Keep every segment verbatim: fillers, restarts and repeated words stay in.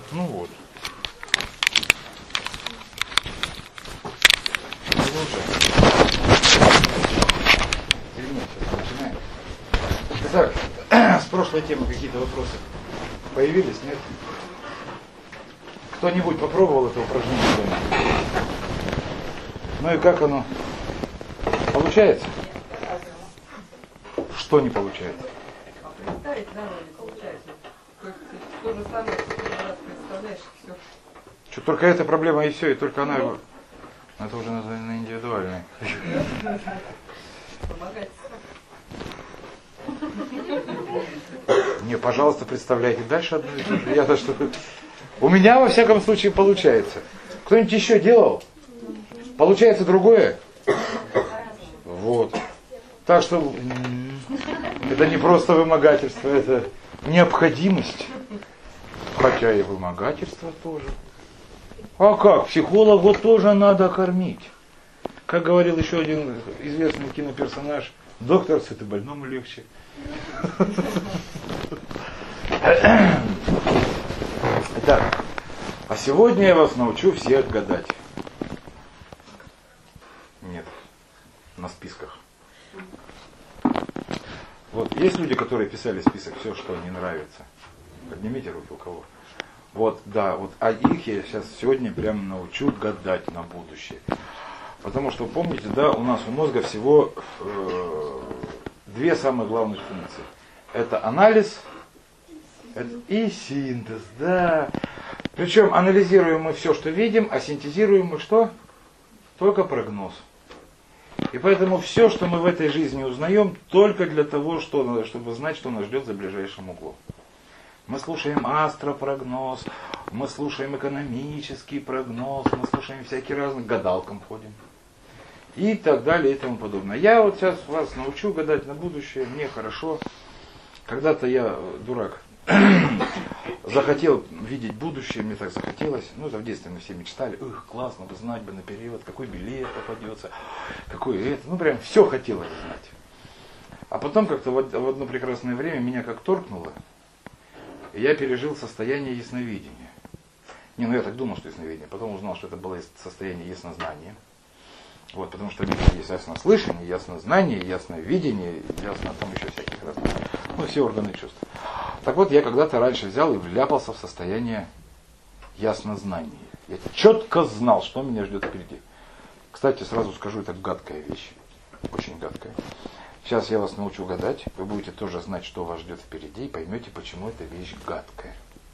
Ну вот. Начинаем. Итак, с прошлой темы какие-то вопросы появились, нет? Кто-нибудь попробовал это упражнение дома? Ну и как оно? Получается? Что не получается? Представить, да, не получается. То же самое, что ты раз представляешь, все. Что, только эта проблема и все, и только она его... Это уже названо индивидуальной. Помогать. Не, пожалуйста, представляйте дальше одно и то же. Я-то что... У меня, во всяком случае, получается. Кто-нибудь еще делал? Получается другое? Вот. Так что это не просто вымогательство, это необходимость. Хотя и вымогательство тоже. А как? Психологу тоже надо кормить. Как говорил еще один известный киноперсонаж, доктор, с это больному легче. Итак, а сегодня я вас научу всех гадать. Нет, на списках. Вот, есть люди, которые писали список все, что не нравится. Поднимите руки у кого. Вот, да, вот, а их я сейчас сегодня прям научу гадать на будущее. Потому что, помните, да, у нас у мозга всего э, две самые главных функции. Это анализ это и синтез, да. Причем анализируем мы все, что видим, а синтезируем мы что? Только прогноз. И поэтому все, что мы в этой жизни узнаем, только для того, что, чтобы знать, что нас ждет за ближайшим углом. Мы слушаем астропрогноз, мы слушаем экономический прогноз, мы слушаем всякие разные, гадалкам ходим. И так далее и тому подобное. Я вот сейчас вас научу гадать на будущее, мне хорошо. Когда-то я, дурак, захотел видеть будущее, мне так захотелось. Ну, это в детстве мы все мечтали. Эх, классно бы знать бы наперед, какой билет попадется, какой это. Ну, прям все хотелось знать. А потом как-то в одно прекрасное время меня как торкнуло. И я пережил состояние ясновидения. Не, ну я так думал, что ясновидение. Потом узнал, что это было состояние яснознания. Вот, потому что есть яснослышание, яснознание, ясновидение, ясно там еще всяких разных. Ну, все органы чувств. Так вот, я когда-то раньше взял и вляпался в состояние яснознания. Я четко знал, что меня ждет впереди. Кстати, сразу скажу, это гадкая вещь. Очень гадкая. Сейчас я вас научу гадать. Вы будете тоже знать, что вас ждет впереди, и поймете, почему эта вещь гадкая.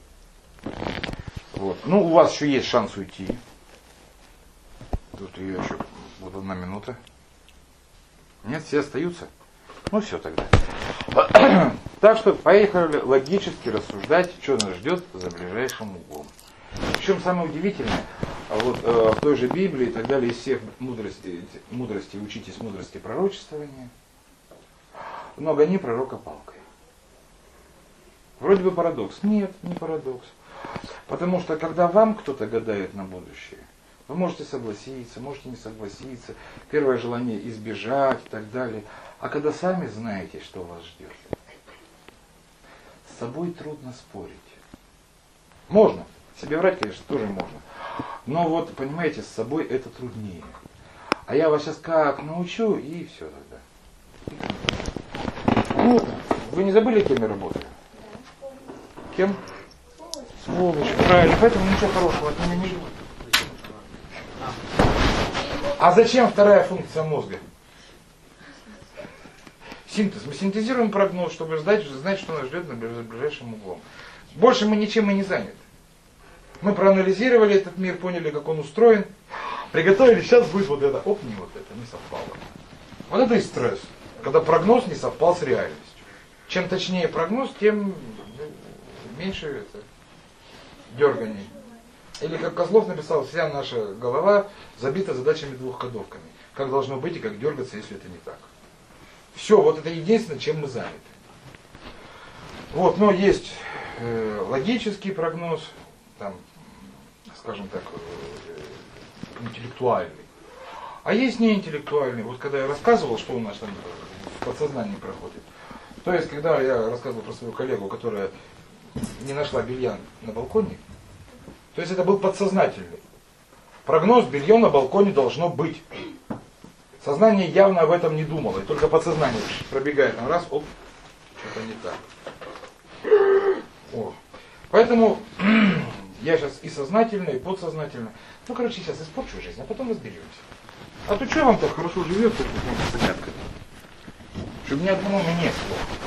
Вот. Ну, у вас еще есть шанс уйти. Тут ее еще вот одна минута. Нет, все остаются? Ну все тогда. Так что поехали логически рассуждать, что нас ждет за ближайшим углом. Причем самое удивительное, вот э, в той же Библии и так далее, из всех мудростей, мудрости учитесь мудрости пророчествования, но гони пророка палкой. Вроде бы парадокс. Нет, не парадокс. Потому что когда вам кто-то гадает на будущее, вы можете согласиться, можете не согласиться, первое желание избежать и так далее. А когда сами знаете, что вас ждет, с собой трудно спорить. Можно. Себе врать, конечно, тоже можно. Но вот, понимаете, с собой это труднее. А я вас сейчас как научу, и все тогда. Ну, вы не забыли, кем я работаю? Кем? Сволочь, правильно. Поэтому ничего хорошего от меня не ждет. А зачем вторая функция мозга? Синтез. Мы синтезируем прогноз, чтобы знать, знать, что нас ждет на ближайшем углом. Больше мы ничем и не заняты. Мы проанализировали этот мир, поняли, как он устроен, приготовили, сейчас будет вот это. Оп, не вот это, не совпало. Вот это и стресс, когда прогноз не совпал с реальностью. Чем точнее прогноз, тем меньше это, дерганий. Или как Козлов написал, вся наша голова забита задачами двухходовками. Как должно быть и как дергаться, если это не так. Все, вот это единственное, чем мы заняты. Вот, но есть э, логический прогноз, там, скажем так, э, интеллектуальный. А есть неинтеллектуальный. Вот когда я рассказывал, что у нас там в подсознании проходит. То есть, когда я рассказывал про свою коллегу, которая не нашла белья на балконе, То есть это был подсознательный. Прогноз: белье на балконе должно быть. Сознание явно об этом не думало, и только подсознание пробегает на раз, оп, что-то не так. О. Поэтому я сейчас и сознательно, и подсознательно. Ну, короче, сейчас испорчу жизнь, а потом разберемся. А то что вам так хорошо живет, как с загадками? Чтобы ни одному мне нет плохо.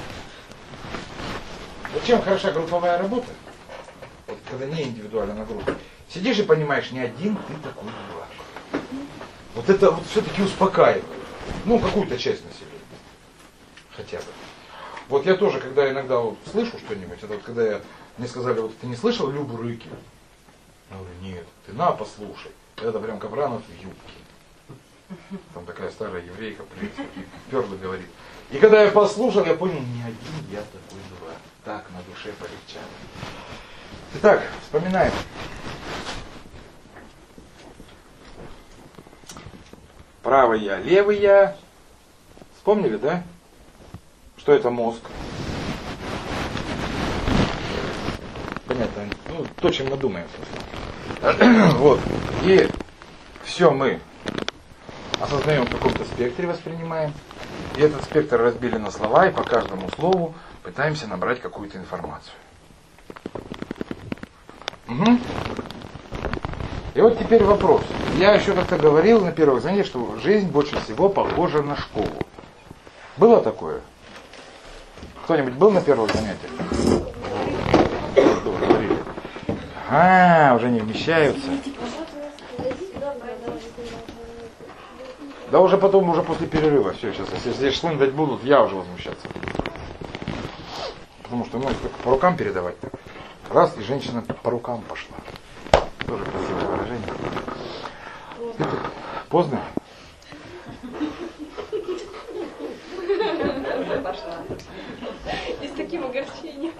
Вот чем хороша групповая работа? Вот когда не индивидуально на группе. Сидишь и понимаешь, не один ты такой дурак. Вот это вот все-таки успокаивает. Ну, какую-то часть населения. Хотя бы. Вот я тоже, когда иногда вот слышу что-нибудь, это вот когда я, мне сказали, вот ты не слышал Любу Рыкину? Я говорю, нет, ты на, послушай. Это прям Капранов в юбке. Там такая старая еврейка, в принципе, перла говорит. И когда я послушал, я понял, не один я такой дурак. Так на душе полегчало. Итак, вспоминаем. Правый я, левый я. Вспомнили, да? Что это мозг? Понятно. Ну, то, чем мы думаем. Вот. И все мы осознаем в каком-то спектре, воспринимаем. И этот спектр разбили на слова, и по каждому слову пытаемся набрать какую-то информацию. Угу. И вот теперь вопрос. Я еще как-то говорил на первых занятиях, что жизнь больше всего похожа на школу. Было такое? Кто-нибудь был на первых занятиях? А, уже не вмещаются. Да уже потом, уже после перерыва. Все, сейчас, если здесь шлындать будут, я уже возмущаться. Потому что, ну, только по рукам передавать. Раз, и женщина по рукам пошла. Тоже красивое выражение. Это поздно? Пошла. И с таким огорчением.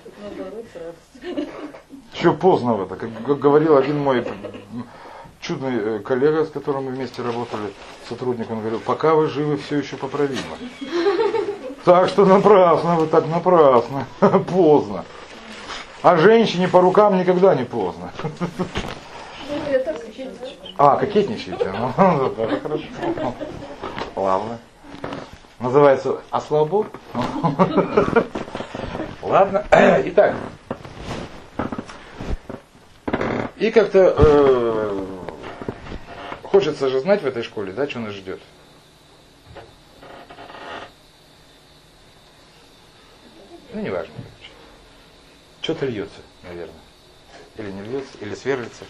Что поздно-то? Как говорил один мой чудный коллега, с которым мы вместе работали, сотрудник, он говорил, пока вы живы, все еще поправимо. Так что напрасно, вы так напрасно. Поздно. А женщине по рукам никогда не поздно. А, кокетничаете? Ну, это хорошо. Ладно. Называется «Ослабо». Ладно. Итак. И как-то э, хочется же знать в этой школе, да, что нас ждет. Ну, неважно. Что-то льется, наверное. Или не льется, или сверлится.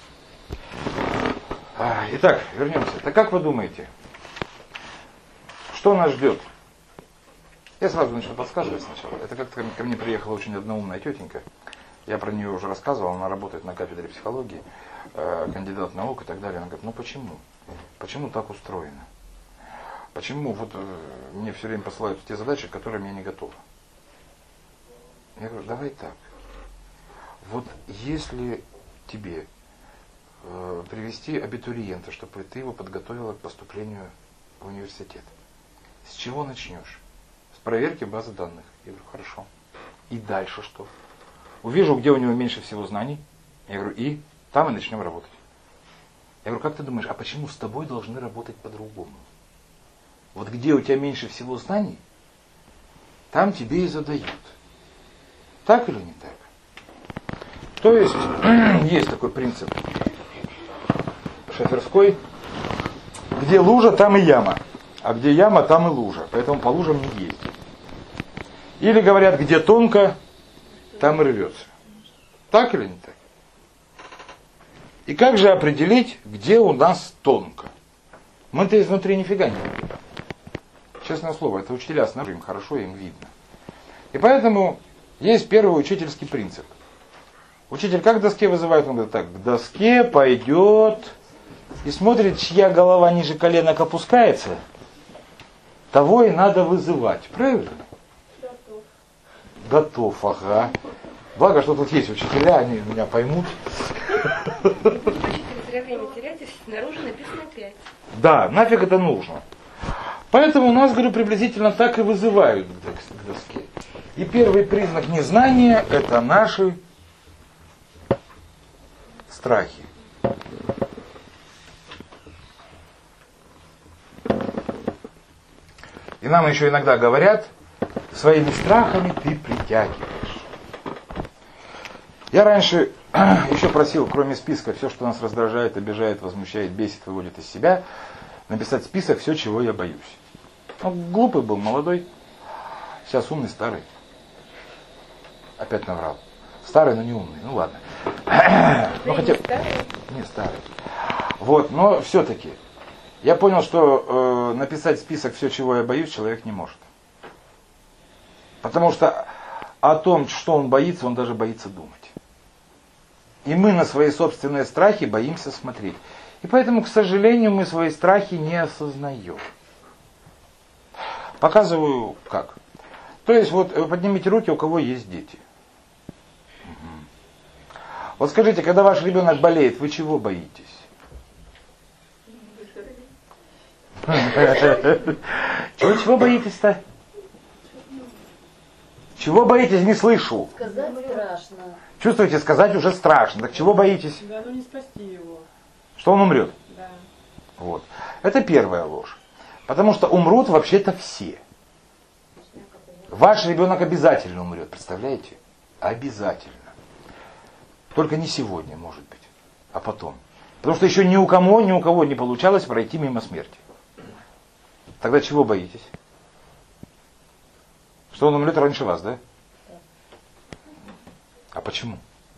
А, итак, вернемся. Так как вы думаете, что нас ждет? Я сразу начну подсказывать сначала. Это как-то ко мне приехала очень одноумная тетенька. Я про нее уже рассказывал, она работает на кафедре психологии, э, кандидат наук и так далее. Она говорит, ну почему? Почему так устроено? Почему вот э, мне все время посылают те задачи, к которым я не готов? Я говорю, давай так. Вот если тебе э, привести абитуриента, чтобы ты его подготовила к поступлению в университет, с чего начнешь? С проверки базы данных. Я говорю, хорошо. И дальше что? Увижу, где у него меньше всего знаний. Я говорю, и там и начнем работать. Я говорю, как ты думаешь, а почему с тобой должны работать по-другому? Вот где у тебя меньше всего знаний, там тебе и задают. Так или не так? То есть, есть такой принцип шоферской, где лужа, там и яма. А где яма, там и лужа. Поэтому по лужам не ездить. Или говорят, где тонко, там и рвется. Так или не так? И как же определить, где у нас тонко? Мы-то изнутри нифига не видим. Честное слово, это учителя снаружи, им хорошо, им видно. И поэтому есть первый учительский принцип. Учитель как к доске вызывает? Он говорит, так, к доске пойдет и смотрит, чья голова ниже коленок опускается, того и надо вызывать. Правильно? Готов. Готов, ага. Благо, что тут есть учителя, они меня поймут. Зря время терять, если снаружи написано пять. Да, нафиг это нужно. Поэтому у нас, говорю, приблизительно так и вызывают к доске. И первый признак незнания — это наши страхи. И нам еще иногда говорят, своими страхами ты притягиваешь. Я раньше еще просил, кроме списка, все, что нас раздражает, обижает, возмущает, бесит, выводит из себя, написать список все, чего я боюсь. Ну, глупый был, молодой. Сейчас умный, старый. Опять наврал. Старый, но не умный. Ну ладно. Ну, хотя... Не старый. Вот, но все-таки. Я понял, что э, написать список все, чего я боюсь, человек не может. Потому что о том, что он боится, он даже боится думать. И мы на свои собственные страхи боимся смотреть. И поэтому, к сожалению, мы свои страхи не осознаем. Показываю как. То есть, вот поднимите руки, у кого есть дети. Угу. Вот скажите, когда ваш ребенок болеет, вы чего боитесь? Чего, чего боитесь-то? Чего боитесь, не слышу. Сказать страшно. Чувствуете, сказать уже страшно. Так чего боитесь? Да, ну не спасти его. Что он умрет? Да. Вот. Это первая ложь. Потому что умрут вообще-то все. Ваш ребенок обязательно умрет, представляете? Обязательно. Только не сегодня, может быть, а потом. Потому что еще ни у кого, ни у кого не получалось пройти мимо смерти. Тогда чего боитесь? Что он умрет раньше вас, да? А почему?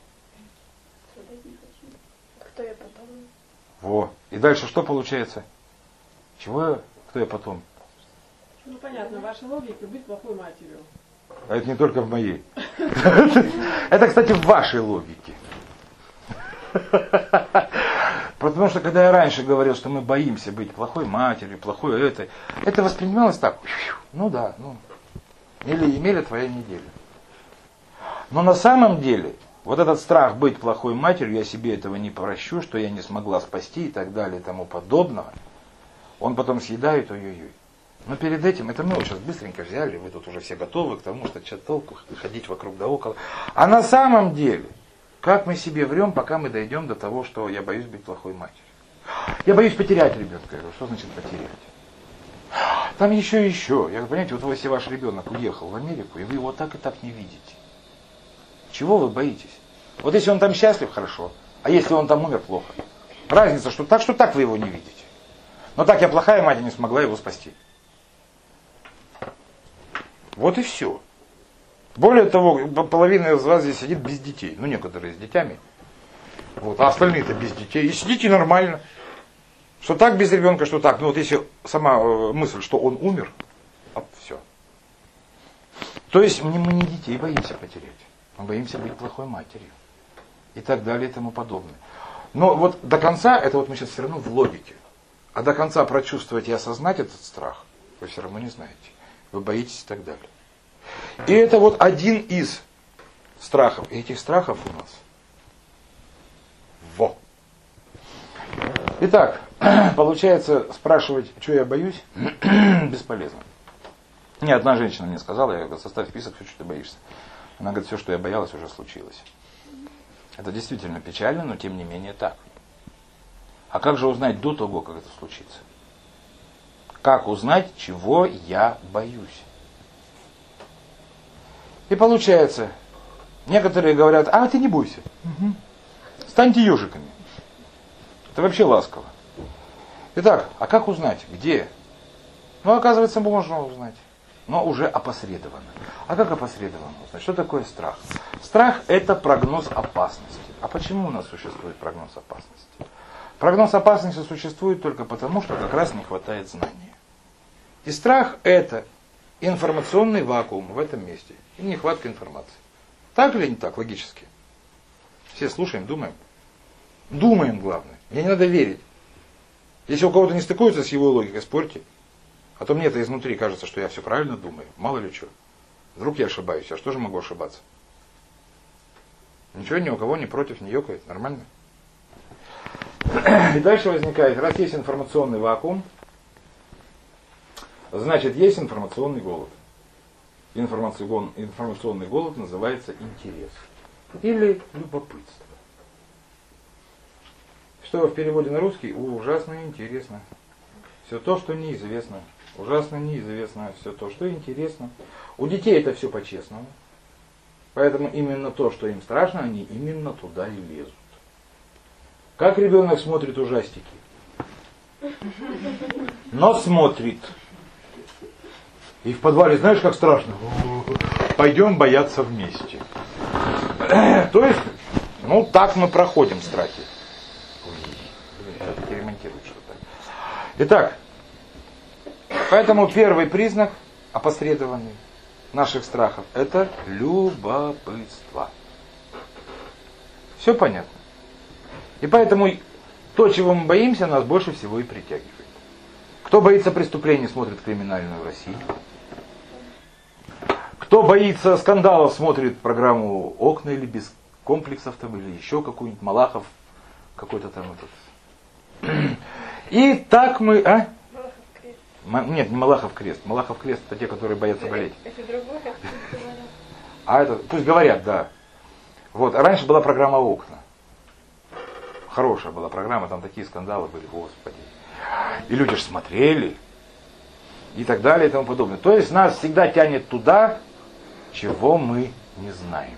Кто я потом? Во. И дальше что получается? Чего я? Кто я потом? Ну понятно, ваша логика быть плохой матерью. А это не только в моей. Это, кстати, в вашей логике. Потому что когда я раньше говорил, что мы боимся быть плохой матерью, плохой это, это воспринималось так. Ну да, ну. Или имели твоя неделя. Но на самом деле, вот этот страх быть плохой матерью, я себе этого не прощу, что я не смогла спасти и так далее и тому подобного, он потом съедает, ой-ой-ой. Но перед этим, это мы вот сейчас быстренько взяли, вы тут уже все готовы к тому, что что толку ходить вокруг да около. А на самом деле, как мы себе врем, пока мы дойдем до того, что я боюсь быть плохой матерью. Я боюсь потерять ребенка. Я говорю, что значит потерять? Там еще и еще. Я говорю, понимаете, вот если ваш ребенок уехал в Америку, и вы его так и так не видите. Чего вы боитесь? Вот если он там счастлив, хорошо. А если он там умер, плохо. Разница, что так, что так вы его не видите. Но так я плохая мать, и не смогла его спасти. Вот и все. Более того, половина из вас здесь сидит без детей. Ну, некоторые с детьми. Вот, а остальные-то без детей. И сидите нормально. Что так без ребенка, что так. Ну вот если сама э, мысль, что он умер, оп, все. То есть мы, мы не детей боимся потерять. Мы боимся быть плохой матерью. И так далее и тому подобное. Но вот до конца, это вот мы сейчас все равно в логике. А до конца прочувствовать и осознать этот страх, вы все равно не знаете. Вы боитесь и так далее. И это вот один из страхов. И этих страхов у нас. Во. Итак, получается, спрашивать, что я боюсь, бесполезно. Ни одна женщина мне сказала, я говорю, составь список, все, что ты боишься. Она говорит, все, что я боялась, уже случилось. Это действительно печально, но тем не менее так. А как же узнать до того, как это случится? Как узнать, чего я боюсь? И получается, некоторые говорят, а ты не бойся. Угу. Станьте ежиками. Это вообще ласково. Итак, а как узнать, где? Ну, оказывается, можно узнать. Но уже опосредованно. А как опосредованно узнать? Что такое страх? Страх – это прогноз опасности. А почему у нас существует прогноз опасности? Прогноз опасности существует только потому, что как раз не хватает знания. И страх – это информационный вакуум в этом месте. И нехватка информации. Так или не так, логически? Все слушаем, думаем. Думаем, главное. Мне не надо верить. Если у кого-то не стыкуется с его логикой, спорьте. А то мне-то изнутри кажется, что я все правильно думаю. Мало ли что. Вдруг я ошибаюсь. А что же могу ошибаться? Ничего ни у кого не против, не ёкает. Нормально? И дальше возникает, раз есть информационный вакуум, значит есть информационный голод. Информационный голод называется интерес. Или любопытство. Что в переводе на русский ужасно интересно. Все то, что неизвестно. Ужасно неизвестно. Все то, что интересно. У детей это все по-честному. Поэтому именно то, что им страшно, они именно туда и лезут. Как ребенок смотрит ужастики? Но смотрит. И в подвале, знаешь, как страшно? Пойдем бояться вместе. То есть, ну так мы проходим страхи. Ой, ремонтируют что-то. Итак, поэтому первый признак опосредованный наших страхов — это любопытство. Все понятно? И поэтому то, чего мы боимся, нас больше всего и притягивает. Кто боится преступлений, смотрит «Криминальную Россию». Кто боится скандалов, смотрит программу «Окна» или «Без комплексов» там, или еще какую-нибудь, Малахов, какой-то там этот. И так мы... А? Нет, не Малахов крест. Малахов крест — это те, которые боятся болеть. Это другое, А это, пусть говорят, да. Вот, а раньше была программа «Окна». Хорошая была программа, там такие скандалы были, господи. И люди же смотрели. И так далее, и тому подобное. То есть нас всегда тянет туда, чего мы не знаем.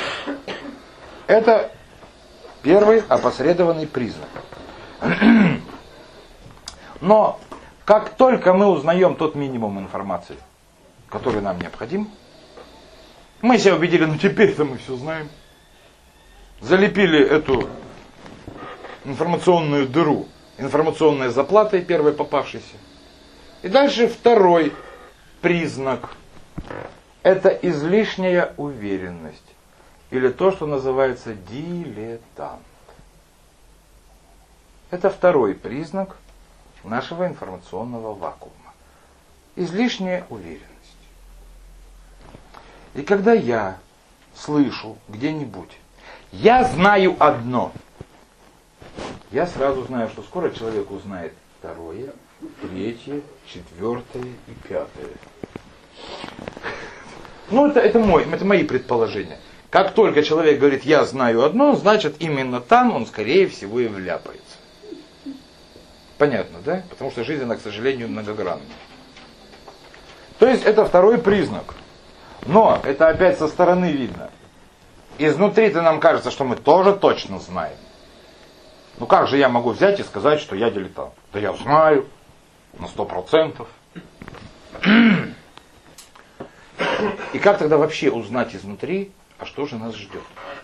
Это первый опосредованный признак. Но как только мы узнаем тот минимум информации, который нам необходим, мы себя убедили, ну теперь-то мы все знаем. Залепили эту информационную дыру информационной заплатой, первой попавшейся. И дальше второй признак. Это излишняя уверенность. Или то, что называется дилетант. Это второй признак нашего информационного вакуума. Излишняя уверенность. И когда я слышу где-нибудь, я знаю одно, я сразу знаю, что скоро человек узнает второе, третье, четвертое и пятое. Ну, это, это, мой, это мои предположения. Как только человек говорит, я знаю одно, значит, именно там он, скорее всего, и вляпается. Понятно, да? Потому что жизнь, она, к сожалению, многогранна. То есть, это второй признак. Но, это опять со стороны видно. Изнутри-то нам кажется, что мы тоже точно знаем. Ну, как же я могу взять и сказать, что я дилетант? Да я знаю. На сто процентов. И как тогда вообще узнать изнутри, а что же нас ждет?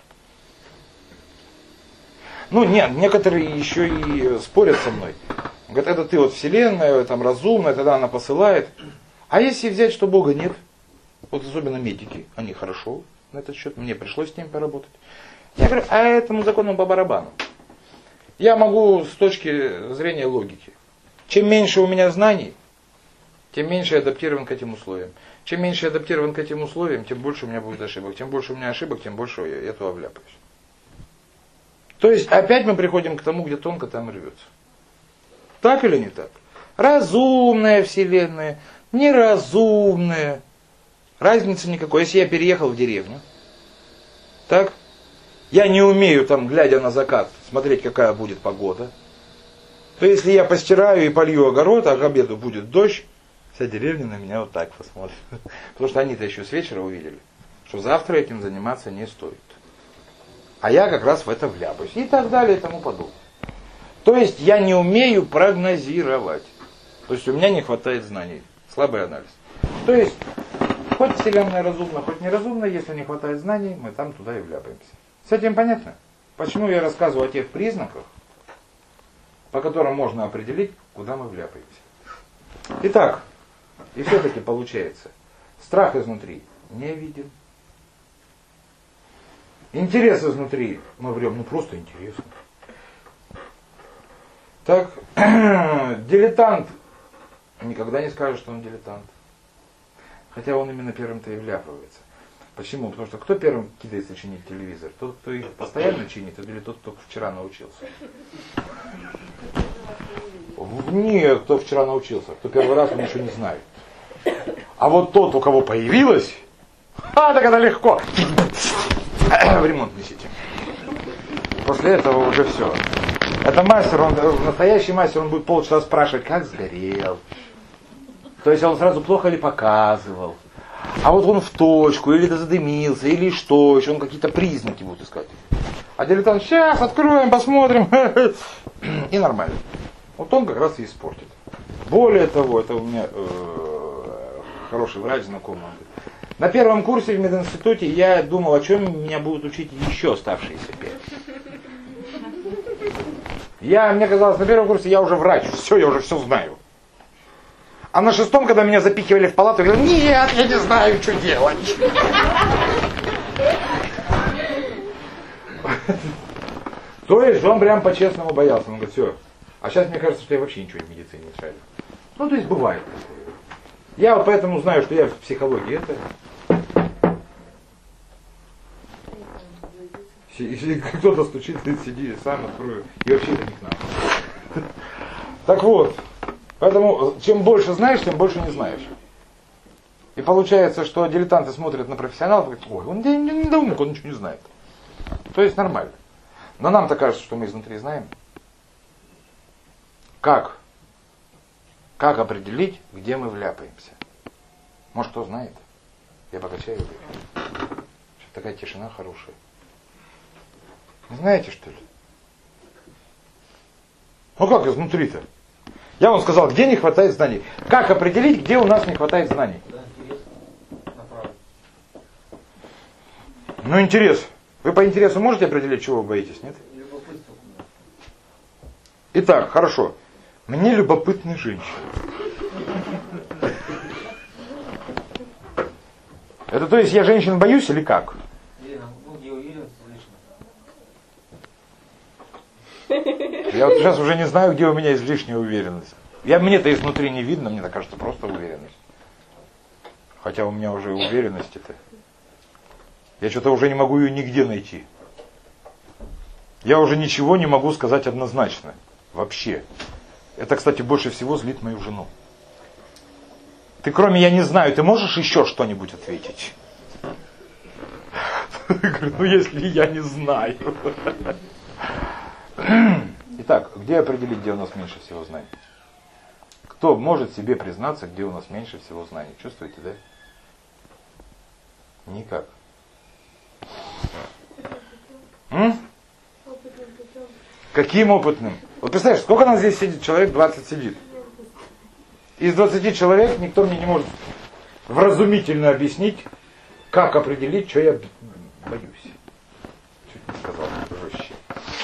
Ну, нет, некоторые еще и спорят со мной. Говорят, это ты вот вселенная, там разумная, тогда она посылает. А если взять, что Бога нет? Вот особенно медики, они хорошо на этот счет, мне пришлось с ним поработать. Я говорю, а этому закону по барабану. Я могу с точки зрения логики. Чем меньше у меня знаний, тем меньше я адаптирован к этим условиям. Чем меньше я адаптирован к этим условиям, тем больше у меня будет ошибок. Тем больше у меня ошибок, тем больше я, я туда вляпаюсь. То есть опять мы приходим к тому, где тонко, там рвется. Так или не так? Разумная вселенная, неразумная. Разницы никакой. Если я переехал в деревню, так, я не умею там, глядя на закат, смотреть, какая будет погода, то если я постираю и полью огород, а к обеду будет дождь, вся деревня на меня вот так посмотрит. Потому что они-то еще с вечера увидели, что завтра этим заниматься не стоит. А я как раз в это вляпаюсь. И так далее, и тому подобное. То есть я не умею прогнозировать. То есть у меня не хватает знаний. Слабый анализ. То есть, хоть вселенная разумна, хоть неразумна, если не хватает знаний, мы там туда и вляпаемся. С этим понятно? Почему я рассказываю о тех признаках, по которым можно определить, куда мы вляпаемся. Итак, и все-таки получается, страх изнутри не виден. Интерес изнутри, мы врем, ну просто интересно. Так, дилетант никогда не скажет, что он дилетант. Хотя он именно первым-то и вляпывается. Почему? Потому что кто первым кидается чинить телевизор? Тот, кто их постоянно чинит, или тот, кто вчера научился? Нет, кто вчера научился. Кто первый раз, он ничего не знает. А вот тот, у кого появилось, а, так это легко. В ремонт несите. После этого уже все. Это мастер, он настоящий мастер, он будет полчаса спрашивать, как сгорел. То есть он сразу плохо ли показывал. А вот он в точку, или это задымился, или что, еще он какие-то признаки будет искать. А дилетант, сейчас откроем, посмотрим. И нормально. Вот он как раз и испортит. Более того, это у меня э, хороший врач знакомый. На первом курсе в мединституте я думал, о чем меня будут учить еще оставшиеся пять. Я, мне казалось, на первом курсе я уже врач, все, я уже все знаю. А на шестом, когда меня запихивали в палату, я говорю, нет, я не знаю, что делать. То есть он прям по-честному боялся. Он говорит, все. А сейчас мне кажется, что я вообще ничего в медицине не шарю. Ну, то есть бывает такое. Я вот поэтому знаю, что я в психологии это... Если кто-то стучит, ты сиди, сам открою. И вообще это не к нам. Так вот. Поэтому, чем больше знаешь, тем больше не знаешь. И получается, что дилетанты смотрят на профессионалов и говорят, ой, он не, не недоумок, он ничего не знает. То есть нормально. Но нам-то кажется, что мы изнутри знаем. Как? Как определить, где мы вляпаемся? Может, кто знает? Я покачаю. Что-то такая тишина хорошая. Не знаете, что ли? Ну как изнутри-то? Я вам сказал, где не хватает знаний. Как определить, где у нас не хватает знаний? Ну, интерес. Вы по интересу можете определить, чего вы боитесь, нет? Итак, хорошо. Мне любопытны женщины. Это то есть я женщин боюсь или как? Я вот сейчас уже не знаю, где у меня излишняя уверенность. Я, мне-то изнутри не видно, мне так кажется, просто уверенность. Хотя у меня уже уверенности-то. Я что-то уже не могу ее нигде найти. Я уже ничего не могу сказать однозначно. Вообще. Это, кстати, больше всего злит мою жену. Ты кроме «я не знаю», ты можешь еще что-нибудь ответить? Я говорю, ну если я не знаю. Итак, где определить, где у нас меньше всего знаний? Кто может себе признаться, где у нас меньше всего знаний? Чувствуете, да? Никак. М? Каким опытным? Вот представляешь, сколько нас здесь сидит? Человек двадцать сидит. Из двадцати человек никто мне не может вразумительно объяснить, как определить, что я боюсь. Чуть не сказал, жестче.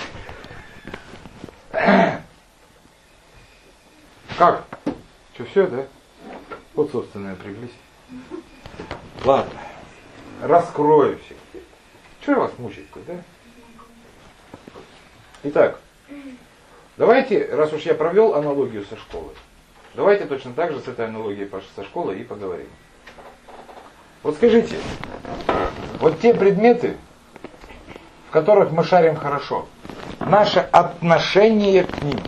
Как? Что, все, да? Вот, собственно, напряглись. Ладно. Раскрою всех. Чего я вас мучить-то, да? Итак, давайте, раз уж я провел аналогию со школой, давайте точно так же с этой аналогией со школой и поговорим. Вот скажите, вот те предметы, в которых мы шарим хорошо, наше отношение к ним.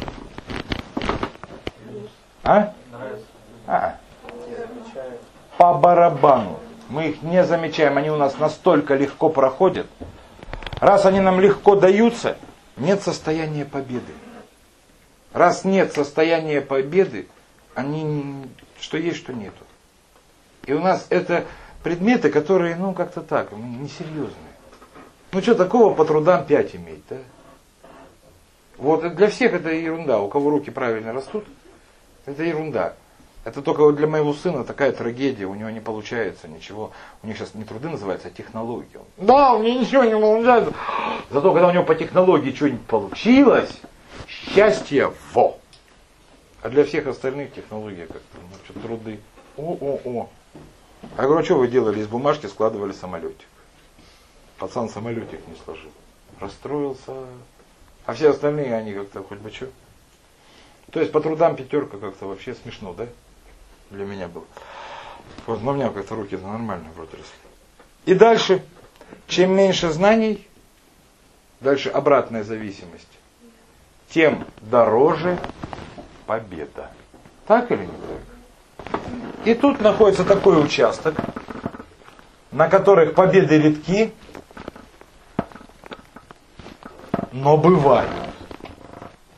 А? А. По барабану. Мы их не замечаем, они у нас настолько легко проходят. Раз они нам легко даются, нет состояния победы. Раз нет состояния победы, они что есть, что нету. И у нас это предметы, которые, ну, как-то так, несерьезные. Ну, что такого по трудам пять иметь, да? Вот для всех это ерунда. У кого руки правильно растут, это ерунда. Это только вот для моего сына такая трагедия, у него не получается ничего. У них сейчас не труды называются, а технологии. Да, у него ничего не получается. Зато когда у него по технологии что-нибудь получилось, счастье, во! А для всех остальных технология как-то, ну, что труды. О-о-о. А я говорю, что вы делали? Из бумажки складывали самолетик. Пацан самолетик не сложил. Расстроился. А все остальные, они как-то хоть бы что. То есть по трудам пятерка как-то вообще смешно, да? Для меня было. Вот, но у меня как-то руки нормально вроде росли. И дальше, чем меньше знаний, дальше обратная зависимость, тем дороже победа. Так или не так? И тут находится такой участок, на которых победы редки, но бывают.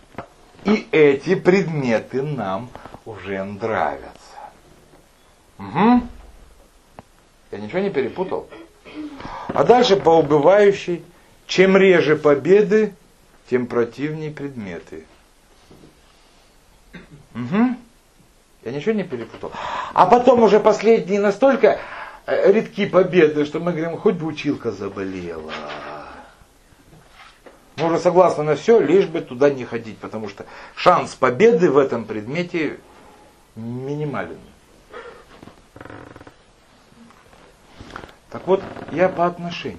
И эти предметы нам уже нравятся. Угу. Я ничего не перепутал? А дальше по убывающей. Чем реже победы, тем противнее предметы. Угу. Я ничего не перепутал. А потом уже последние настолько редки победы, что мы говорим, хоть бы училка заболела. Мы уже согласны на все, лишь бы туда не ходить, потому что шанс победы в этом предмете минимален. Так вот, я по отношению.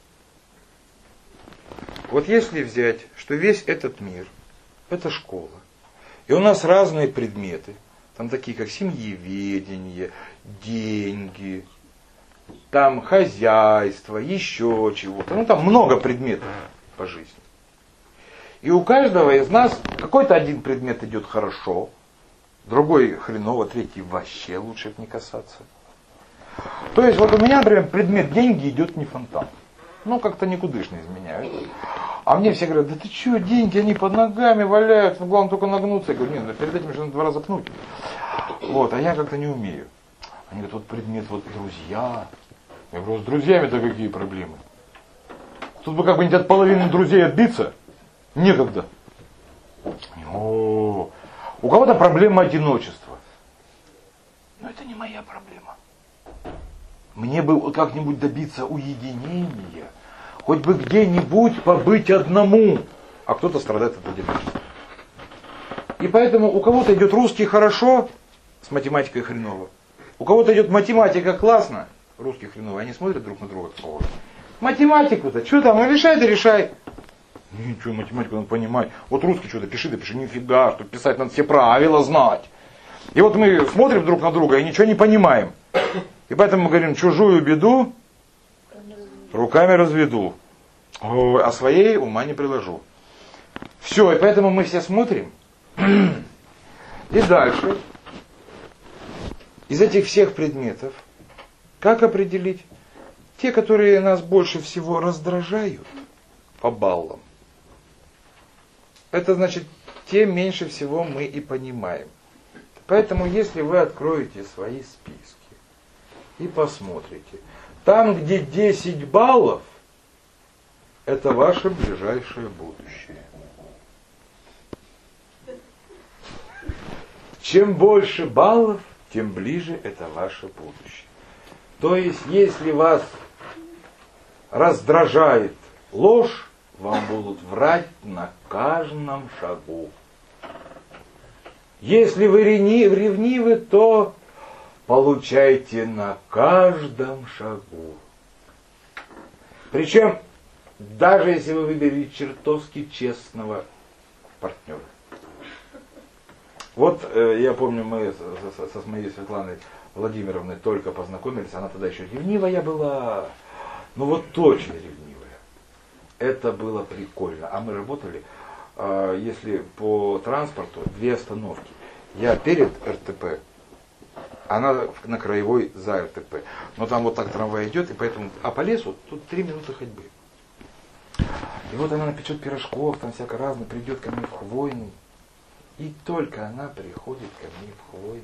Вот если взять, что весь этот мир, это школа, и у нас разные предметы, там такие как семьеведение, деньги, там хозяйство, еще чего-то, ну там много предметов по жизни. И у каждого из нас какой-то один предмет идет хорошо, другой хреново, третий вообще лучше не касаться. То есть вот у меня, например, предмет деньги идет не фонтан. Ну, как-то никудышно изменяют. А мне все говорят, да ты что, деньги, они под ногами валяются, главное только нагнуться. Я говорю, нет, перед этим же надо два раза пнуть. Вот, а я как-то не умею. Они говорят, вот предмет, вот друзья. Я говорю, с друзьями-то какие проблемы? Тут бы как бы от половины друзей отбиться, некогда. О, у кого-то проблема одиночества. Но это не моя проблема. Мне бы как-нибудь добиться уединения, хоть бы где-нибудь побыть одному, а кто-то страдает от одиночества. И поэтому у кого-то идет русский хорошо, с математикой хреново. У кого-то идет математика классно, русский хреново. Они смотрят друг на друга. Математику-то, что там, ну решай, да решай. Ничего, математику надо понимать. Вот русский что-то пиши, да пиши, нифига, что писать надо все правила знать. И вот мы смотрим друг на друга и ничего не понимаем. И поэтому мы говорим, чужую беду руками разведу, а своей ума не приложу. Все, и поэтому мы все смотрим. И дальше. Из этих всех предметов, как определить те, которые нас больше всего раздражают по баллам? Это значит, тем меньше всего мы и понимаем. Поэтому, если вы откроете свои списки и посмотрите, там, где десять баллов, это ваше ближайшее будущее. Чем больше баллов, тем ближе это ваше будущее. То есть, если вас раздражает ложь, вам будут врать на каждом шагу. Если вы ревнивы, то получайте на каждом шагу. Причем, даже если вы выберете чертовски честного партнера. Вот э, я помню, мы со, со, с моей Светланой Владимировной только познакомились, она тогда еще ревнивая была, ну вот точно ревнивая. Это было прикольно. А мы работали, э, если по транспорту, две остановки. Я перед эр тэ пэ, она на краевой за эр тэ пэ. Но там вот так трамвай идет, и поэтому, а по лесу тут три минуты ходьбы. И вот она напечет пирожков, там всяко разное, придет ко мне в Хвойный. И только она приходит ко мне в Хвойный,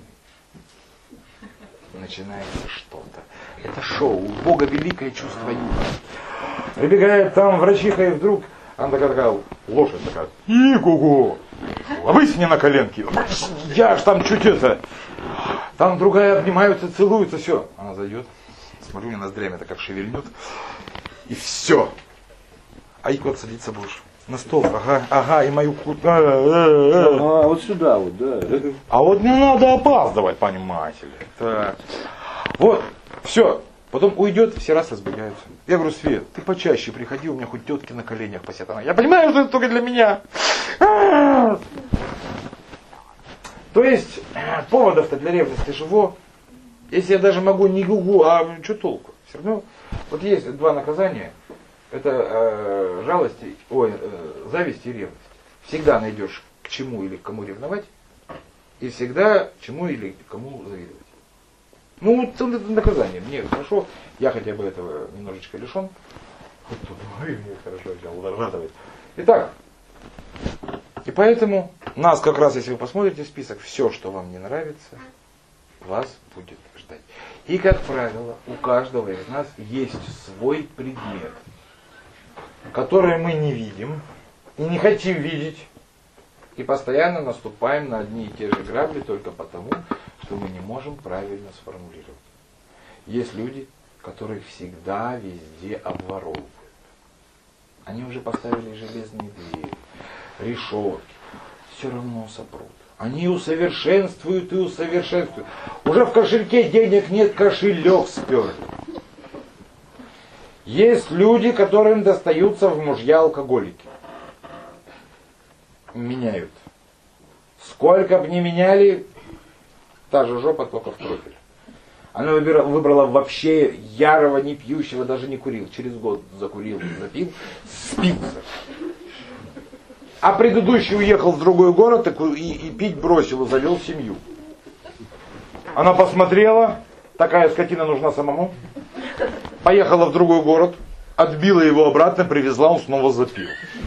начинается что-то. Это шоу, у Бога великое чувство юмора. Прибегает там врачиха, и вдруг она такая, такая лошадь такая, и-гу-гу, ловись мне на коленки. Я ж там чуть это. Там другая обнимаются, целуются, все. Она зайдет, смотрю, мне ноздрями так как шевельнет, и все. А и вот садиться будешь. На стол, ага, ага, и мою куртку. А, а, а, вот сюда вот, да. А вот не надо опаздывать, понимаете ли. Так. Вот, все. Потом уйдет, все раз разбегаются. Я говорю, Свет, ты почаще приходи, у меня хоть тетки на коленях посидят. Она, я понимаю, что это только для меня. То есть, поводов-то для ревности живо. Если я даже могу не гугу, а что толку? Все равно, вот есть два наказания. Это э, жалость, ой, э, зависть и ревность. Всегда найдешь к чему или к кому ревновать, и всегда чему или кому завидовать. Ну, это наказание. Мне хорошо, я хотя бы этого немножечко лишен. Ой, мне хорошо, я буду радовать. Итак, и поэтому Нас как раз, если вы посмотрите список, все, что вам не нравится, вас будет ждать. И, как правило, у каждого из нас есть свой предмет, который мы не видим и не хотим видеть, и постоянно наступаем на одни и те же грабли только потому, что мы не можем правильно сформулировать. Есть люди, которые всегда везде обворовывают. Они уже поставили железные двери, решетки, все равно сопрут. Они усовершенствуют и усовершенствуют. Уже в кошельке денег нет, кошелек сперли. Есть люди, которым достаются в мужья алкоголики. Меняют. Сколько бы ни меняли, та же жопа, только в профиль. Она выбирала, выбрала вообще ярого, не пьющего, даже не курил. Через год закурил, запил, спился. А предыдущий уехал в другой город и, и, и пить бросил, и завел семью. Она посмотрела, такая скотина нужна самому. Поехала в другой город, отбила его обратно, привезла, он снова запил.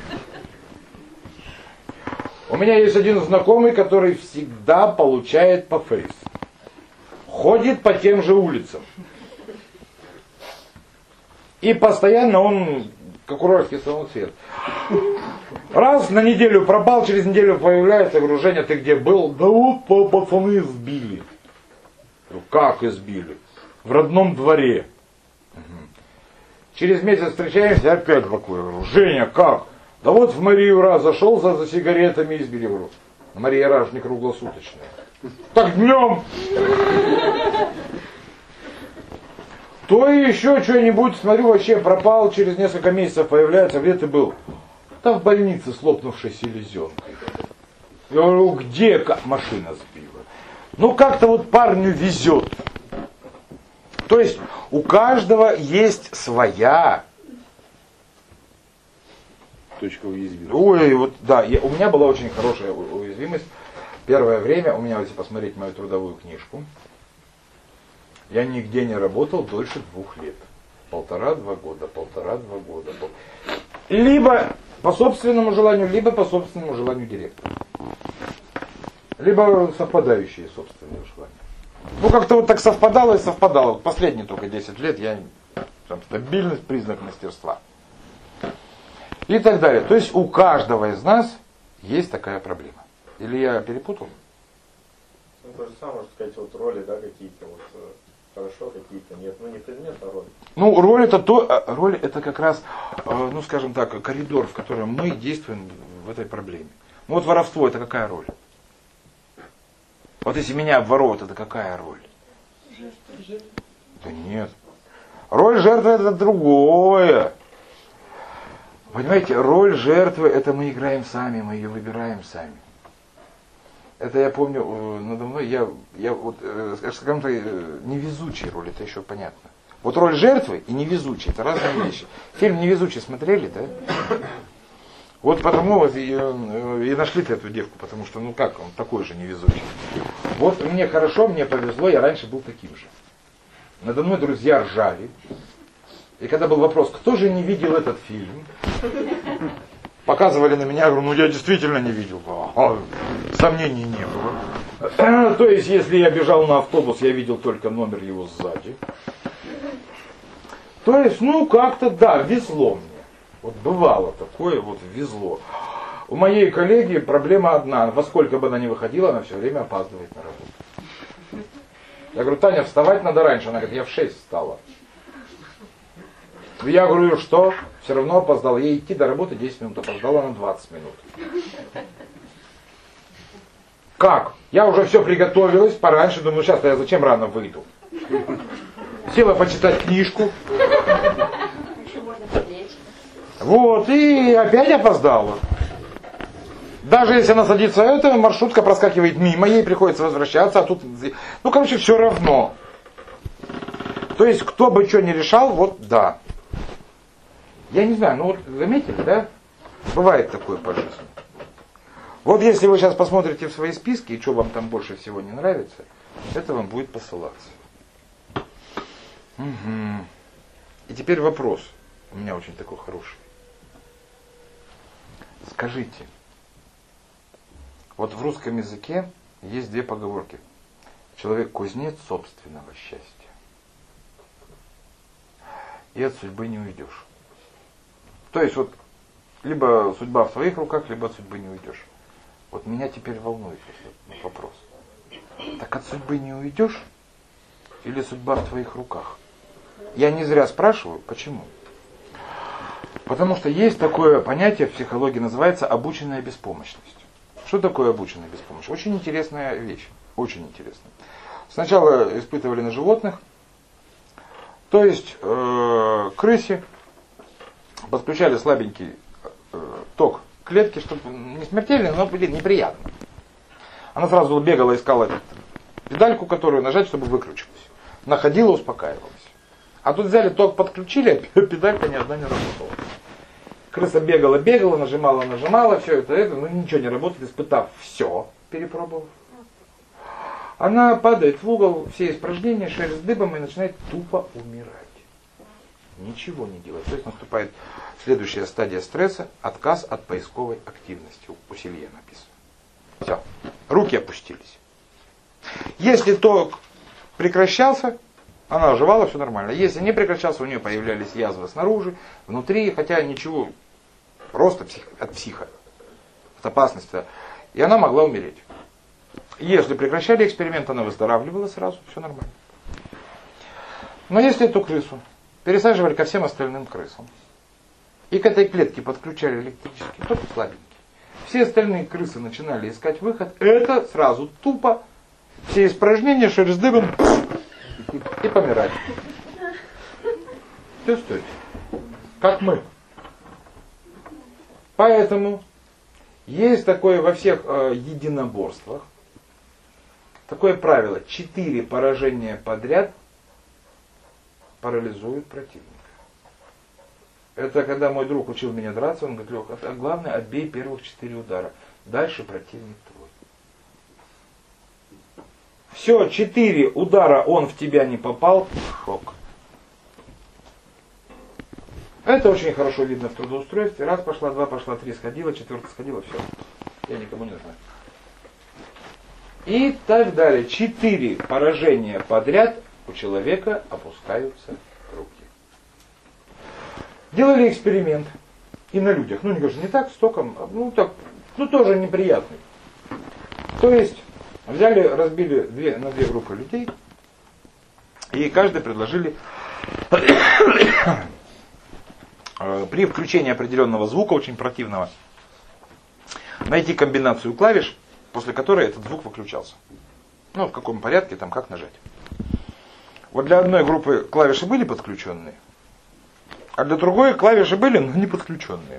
У меня есть один знакомый, который всегда получает по фейс. Ходит по тем же улицам. И постоянно он, как уральский самоцвет. Раз на неделю пропал, через неделю появляется, говорю, Женя, ты где был? Да вот пацаны избили. Говорю, как избили? В родном дворе. Угу. Через месяц встречаемся, опять такой. Говорю, Женя, как? Да вот в Марию Ра зашел за, за сигаретами, избили. Говорю, Мария Ра не круглосуточная. Так днем. То и еще что-нибудь, смотрю, вообще пропал, через несколько месяцев появляется, где ты был? Да в больнице с лопнувшей селезенкой. Я говорю, где? Как? Машина сбила. Ну как-то вот парню везет. То есть у каждого есть своя точка уязвимости. Ой, вот да, я, у меня была очень хорошая уязвимость. Первое время, у меня, если посмотреть мою трудовую книжку, я нигде не работал дольше двух лет. Полтора-два года, полтора-два года. Пол... Либо по собственному желанию, либо по собственному желанию директора. Либо совпадающие собственные желания. Ну, как-то вот так совпадало и совпадало. Вот последние только десять лет я... Там, стабильность, признак мастерства. И так далее. То есть у каждого из нас есть такая проблема. Или я перепутал? Ну, то же самое, можно сказать, вот роли, да, какие-то вот хорошо, какие-то нет. Ну, не предмет, а роль. Ну, роль это то, роль это как раз, ну, скажем так, коридор, в котором мы действуем в этой проблеме. Ну, вот воровство, это какая роль? Вот если меня обворовывают, это какая роль? Жертва. Да нет. Роль жертвы это другое. Понимаете, роль жертвы это мы играем сами, мы ее выбираем сами. Это я помню, надо мной, я, я вот, скажем так, невезучая роль, это еще понятно. Вот роль жертвы и невезучей, это разные вещи. Фильм «Невезучий» смотрели, да? Вот потому вот и, и нашли-то эту девку, потому что, ну как, он такой же невезучий. Вот мне хорошо, мне повезло, я раньше был таким же. Надо мной друзья ржали. И когда был вопрос, кто же не видел этот фильм, показывали на меня, я говорю, ну я действительно не видел. А, сомнений не было. То есть, если я бежал на автобус, я видел только номер его сзади. То есть, ну как-то, да, везло мне. Вот бывало такое, вот везло. У моей коллеги проблема одна. Во сколько бы она ни выходила, она все время опаздывает на работу. Я говорю, Таня, вставать надо раньше. Она говорит, я в шесть встала. Я говорю, что? Все равно опоздала. Ей идти до работы десять минут, опоздала на двадцать минут. Как? Я уже все приготовилась пораньше, думаю, сейчас я зачем рано выйду? Села почитать книжку. Вот, и опять опоздала. Даже если она садится, эта маршрутка проскакивает мимо, ей приходится возвращаться, а тут... Ну, короче, все равно. То есть, кто бы что ни решал, вот да. Я не знаю, ну вот заметили, да? Бывает такое по жизни. Вот если вы сейчас посмотрите в свои списки, и что вам там больше всего не нравится, это вам будет посылаться. Угу. И теперь вопрос. У меня очень такой хороший. Скажите, Вот в русском языке есть две поговорки. Человек кузнец собственного счастья. И от судьбы не уйдешь. То есть вот либо судьба в твоих руках, либо от судьбы не уйдешь. Вот меня теперь волнует этот вопрос. Так от судьбы не уйдешь? Или судьба в твоих руках? Я не зря спрашиваю, почему? Потому что есть такое понятие в психологии, называется обученная беспомощность. Что такое обученная беспомощность? Очень интересная вещь. Очень интересная. Сначала испытывали на животных. То есть э, крысе подключали слабенький э, ток клетки, чтобы не смертельный, но блин, неприятно. Она сразу бегала, искала педальку, которую нажать, чтобы выключилась. Находила, успокаивалась. А тут взяли ток, подключили, а педалька ни одна не работала. Крыса бегала, бегала, нажимала, нажимала, все это, это, но ничего не работает, испытав все, перепробовав. Она падает в угол, все испражнения, шерсть дыбом и начинает тупо умирать. Ничего не делает. То есть наступает следующая стадия стресса, отказ от поисковой активности. У Селье написано. Все. Руки опустились. Если ток прекращался, она оживала, все нормально. Если не прекращался, у нее появлялись язвы снаружи, внутри, хотя ничего, просто псих, от психа, от опасности. И она могла умереть. Если прекращали эксперимент, она выздоравливала сразу, все нормально. Но если эту крысу пересаживали ко всем остальным крысам, и к этой клетке подключали электрический ток слабенький, все остальные крысы начинали искать выход, это сразу тупо, все испражнения, шерсть дыбом, и, и помирать. Чувствуете? Как мы. Поэтому есть такое во всех э, единоборствах, такое правило: четыре поражения подряд парализуют противника. Это когда мой друг учил меня драться, он говорит: Лех, а главное, отбей первых четыре удара. Дальше противник твой. Все, четыре удара он в тебя не попал, шок. Это очень хорошо видно в трудоустройстве. Раз пошла, два пошла, три сходила, четвертая сходила, все. Я никому не знаю. И так далее. Четыре поражения подряд у человека опускаются руки. Делали эксперимент. И на людях. Ну, не говорю, не так, с током, ну так, ну тоже неприятный. То есть, взяли, разбили две, на две группы людей, и каждый предложили при включении определенного звука, очень противного, найти комбинацию клавиш, после которой этот звук выключался. Ну, в каком порядке, там, как нажать. Вот для одной группы клавиши были подключенные, а для другой клавиши были, но не подключенные.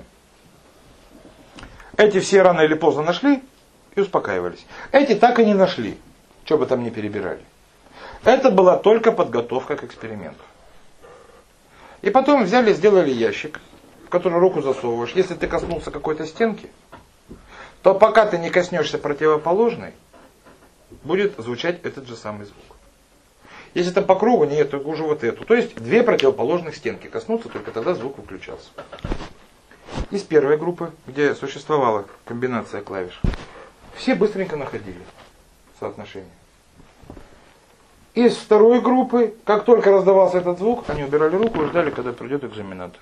Эти все рано или поздно нашли и успокаивались. Эти так и не нашли, что бы там ни перебирали. Это была только подготовка к эксперименту. И потом взяли, сделали ящик, в который руку засовываешь. Если ты коснулся какой-то стенки, то пока ты не коснешься противоположной, будет звучать этот же самый звук. Если там по кругу, нет, только уже вот эту. То есть две противоположных стенки коснуться, только тогда звук выключался. Из первой группы, где существовала комбинация клавиш, все быстренько находили соотношение. Из второй группы, как только раздавался этот звук, они убирали руку и ждали, когда придет экзаменатор.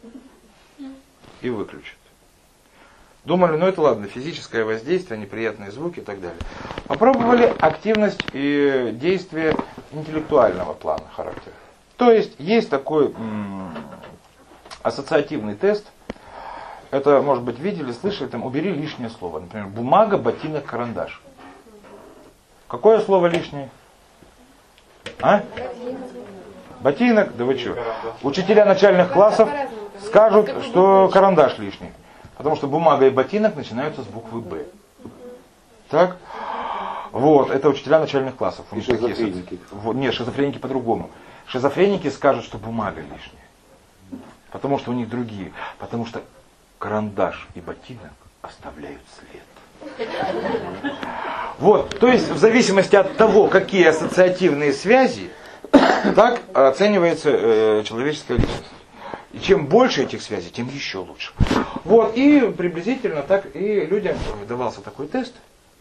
И выключит. Думали, ну это ладно, физическое воздействие, неприятные звуки и так далее. Попробовали активность и действие интеллектуального плана характера. То есть, есть такой м- ассоциативный тест. Это, может быть, видели, слышали, там, убери лишнее слово. Например, бумага, ботинок, карандаш. Какое слово лишнее? А? Ботинок? Да вы что? Учителя начальных классов скажут, что карандаш лишний. Потому что бумага и ботинок начинаются с буквы Б. Так? Вот, это учителя начальных классов. У них шизофреники. Вот, нет, шизофреники по-другому. Шизофреники скажут, что бумага лишняя. Потому что у них другие. Потому что карандаш и ботинок оставляют след. Вот, то есть в зависимости от того, какие ассоциативные связи, так оценивается э, человеческая личность. И чем больше этих связей, тем еще лучше. Вот, и приблизительно так и людям давался такой тест.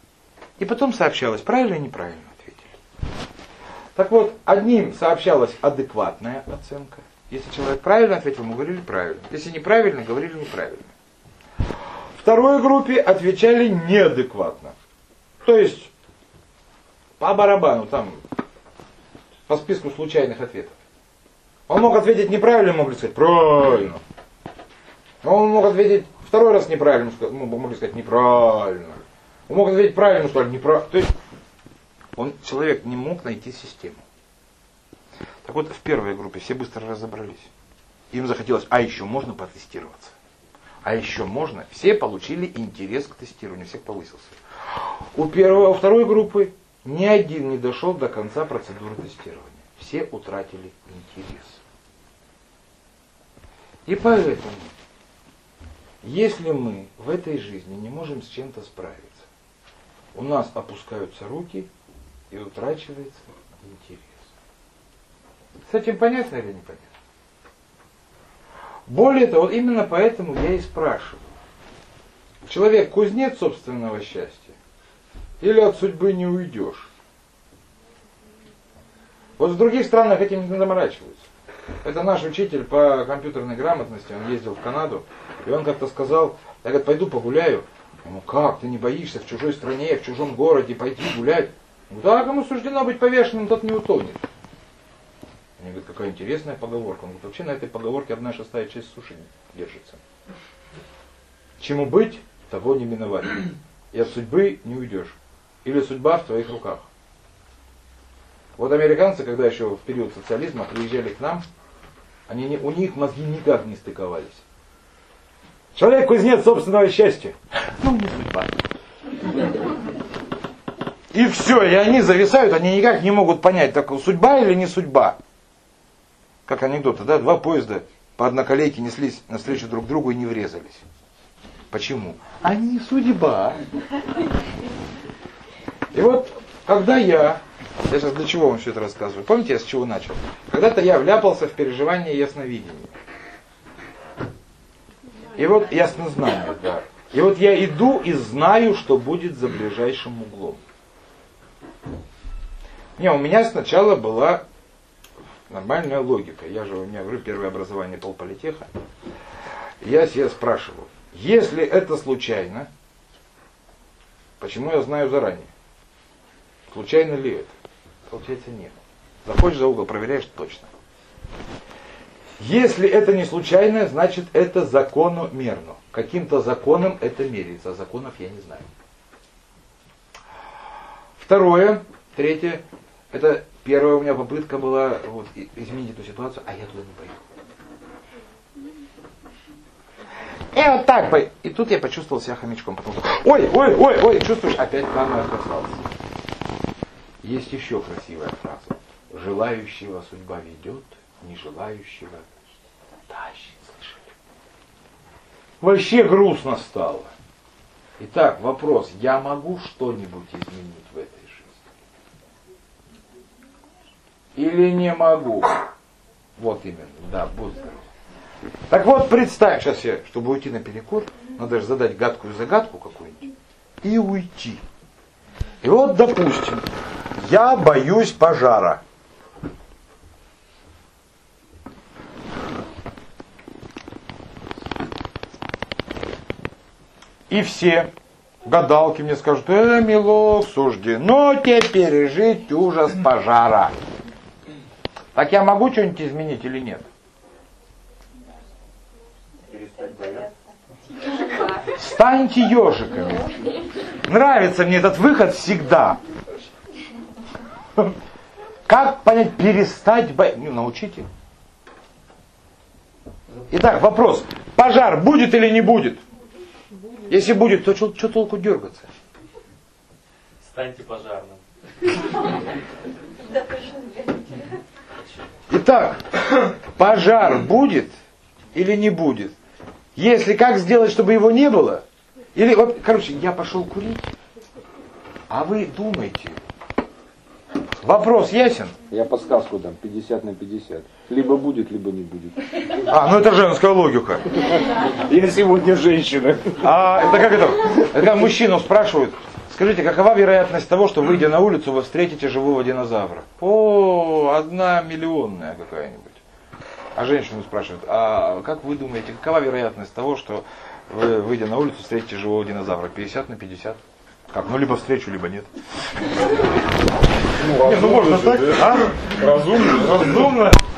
И потом сообщалось, правильно или неправильно ответили. Так вот, одним сообщалась адекватная оценка. Если человек правильно ответил, мы говорили правильно. Если неправильно, говорили неправильно. Второй группе отвечали неадекватно. То есть, по барабану, там, по списку случайных ответов. Он мог ответить неправильно, мог сказать правильно. Но он мог ответить второй раз неправильно, ну, могли сказать неправильно. Он мог ответить правильно, сказать неправильно. То есть, он, человек не мог найти систему. Так вот, в первой группе все быстро разобрались. Им захотелось, а еще можно потестироваться. А еще можно. Все получили интерес к тестированию, всех повысился. У, первой, у второй группы ни один не дошел до конца процедуры тестирования. Все утратили интерес. И поэтому, если мы в этой жизни не можем с чем-то справиться, у нас опускаются руки и утрачивается интерес. С этим понятно или непонятно? Более того, именно поэтому я и спрашиваю. Человек кузнец собственного счастья? Или от судьбы не уйдешь? Вот в других странах этим не заморачиваются. Это наш учитель по компьютерной грамотности, он ездил в Канаду, и он как-то сказал, я говорит, пойду погуляю. Ну как, ты не боишься в чужой стране, в чужом городе пойти гулять? Ну да, кому суждено быть повешенным, тот не утонет. Они говорят, какая интересная поговорка. Он говорит, вообще на этой поговорке одна шестая часть суши держится. Чему быть, того не миновать. И от судьбы не уйдешь. Или судьба в твоих руках. Вот американцы, когда еще в период социализма приезжали к нам, они не, у них мозги никак не стыковались. Человек кузнец собственного счастья. Ну, не судьба. И все, и они зависают, они никак не могут понять, так судьба или не судьба. Как анекдоты, да, два поезда по одноколейке неслись навстречу друг другу и не врезались. Почему? А не судьба. И вот, когда я, я сейчас для чего вам все это рассказываю, помните, я с чего начал? Когда-то я вляпался в переживание ясновидения. И вот яснознание, да. И вот я иду и знаю, что будет за ближайшим углом. Не, у меня сначала была нормальная логика. Я же, у меня говорю, первое образование полполитеха. Я себя спрашиваю, если это случайно, почему я знаю заранее? Случайно ли это? Получается, нет. Заходишь за угол, проверяешь точно. Если это не случайно, значит это закономерно. Каким-то законом это меряется, а законов я не знаю. Второе, третье, это первая у меня попытка была вот, изменить эту ситуацию, а я туда не пойду. И вот так бы. И тут я почувствовал себя хомячком. Потому что, ой, ой, ой, ой, чувствуешь, опять камера касалась. Есть еще красивая фраза. Желающего судьба ведет, не желающего тащит. Слышали? Вообще грустно стало. Итак, вопрос. Я могу что-нибудь изменить в этой жизни? Или не могу? Вот именно. Да, будь здоров. Так вот, представь, сейчас я, чтобы уйти на перекур, надо же задать гадкую загадку какую-нибудь и уйти. И вот, допустим, я боюсь пожара. И все гадалки мне скажут, э, милок, суждено тебе пережить ужас пожара. Так я могу что-нибудь изменить или нет? Станьте ежиками. Нравится мне этот выход всегда. Как понять, перестать бояться? Ну, научите. Итак, вопрос. Пожар будет или не будет? Если будет, то что, что толку дергаться? Станьте пожарным. Итак, пожар будет или не будет? Если как сделать, чтобы его не было? Или, вот, короче, я пошел курить, а вы думаете. Вопрос ясен? Я подсказку дам, пятьдесят на пятьдесят. Либо будет, либо не будет. А, ну это женская логика. Я сегодня женщина. А это как это? Это когда мужчину спрашивают, Скажите, какова вероятность того, что выйдя на улицу, вы встретите живого динозавра? О, одна миллионная какая-нибудь. А женщину спрашивают, а как вы думаете, какова вероятность того, что вы, выйдя на улицу, встретите живого динозавра? пятьдесят на пятьдесят. Как? Ну, либо встречу, либо нет. Ну, Не, ну можно так, а? Разумно. Разумно.